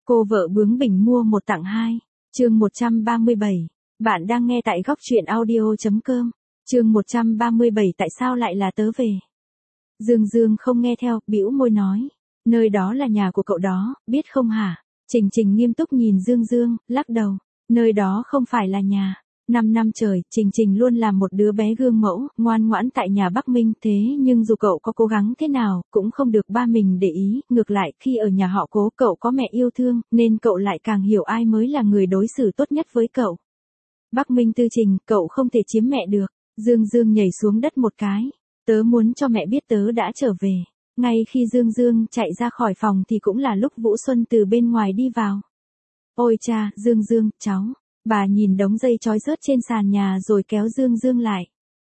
Cô vợ bướng bỉnh mua một tặng hai. Chương 137. Bạn đang nghe tại góc truyện audio.com. Chương 137 tại sao lại là tớ về? Dương Dương không nghe theo, bĩu môi nói. Nơi đó là nhà của cậu đó, biết không hả? Trình Trình nghiêm túc nhìn Dương Dương, lắc đầu. Nơi đó không phải là nhà. 5 năm trời, Trình Trình luôn là một đứa bé gương mẫu, ngoan ngoãn tại nhà Bắc Minh, thế nhưng dù cậu có cố gắng thế nào, cũng không được ba mình để ý, ngược lại, khi ở nhà họ Cố cậu có mẹ yêu thương, nên cậu lại càng hiểu ai mới là người đối xử tốt nhất với cậu. Bắc Minh Tư Trình, cậu không thể chiếm mẹ được. Dương Dương nhảy xuống đất một cái. Tớ muốn cho mẹ biết tớ đã trở về. Ngay khi Dương Dương chạy ra khỏi phòng thì cũng là lúc Vũ Xuân từ bên ngoài đi vào. Ôi cha, Dương Dương, cháu. Bà nhìn đống dây trói rớt trên sàn nhà rồi kéo Dương Dương lại.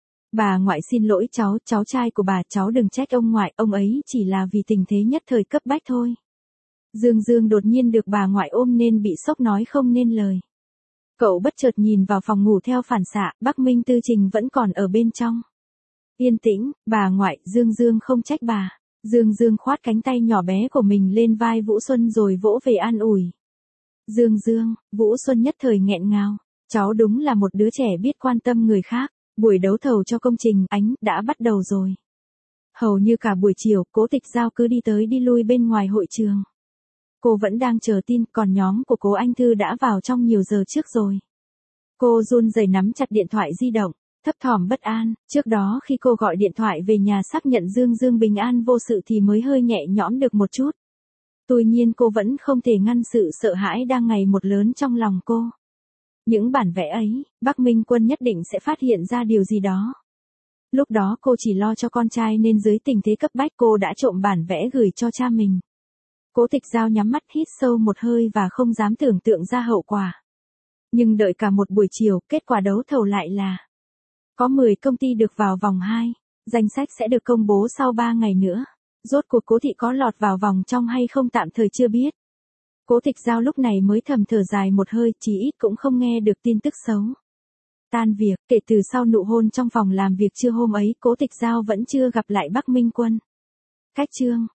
Bà ngoại xin lỗi cháu trai của bà, cháu đừng trách ông ngoại, ông ấy chỉ là vì tình thế nhất thời cấp bách thôi. Dương Dương đột nhiên được bà ngoại ôm nên bị sốc nói không nên lời. Cậu bất chợt nhìn vào phòng ngủ theo phản xạ, Bắc Minh Tư Trình vẫn còn ở bên trong. Yên tĩnh, bà ngoại, Dương Dương không trách bà. Dương Dương khoát cánh tay nhỏ bé của mình lên vai Vũ Xuân rồi vỗ về an ủi. Dương Dương, Vũ Xuân nhất thời nghẹn ngào. Cháu đúng là một đứa trẻ biết quan tâm người khác. Buổi đấu thầu cho công trình Ánh đã bắt đầu rồi. Hầu như cả buổi chiều, Cố Tịch Giao cứ đi tới đi lui bên ngoài hội trường. Cô vẫn đang chờ tin, còn nhóm của Cố Anh Thư đã vào trong nhiều giờ trước rồi. Cô run rẩy nắm chặt điện thoại di động, thấp thỏm bất an. Trước đó khi cô gọi điện thoại về nhà xác nhận Dương Dương bình an vô sự thì mới hơi nhẹ nhõm được một chút. Tuy nhiên cô vẫn không thể ngăn sự sợ hãi đang ngày một lớn trong lòng cô. Những bản vẽ ấy, Bắc Minh Quân nhất định sẽ phát hiện ra điều gì đó. Lúc đó cô chỉ lo cho con trai nên dưới tình thế cấp bách cô đã trộm bản vẽ gửi cho cha mình. Cố Tịch Giao nhắm mắt hít sâu một hơi và không dám tưởng tượng ra hậu quả. Nhưng đợi cả một buổi chiều, kết quả đấu thầu lại là có 10 công ty được vào vòng 2, danh sách sẽ được công bố sau 3 ngày nữa. Rốt cuộc Cố Thị có lọt vào vòng trong hay không tạm thời chưa biết. Cố Tịch Giao lúc này mới thầm thở dài một hơi, chí ít cũng không nghe được tin tức xấu. Tan việc, kể từ sau nụ hôn trong phòng làm việc trưa hôm ấy, Cố Tịch Giao vẫn chưa gặp lại Bắc Minh Quân. Cách chương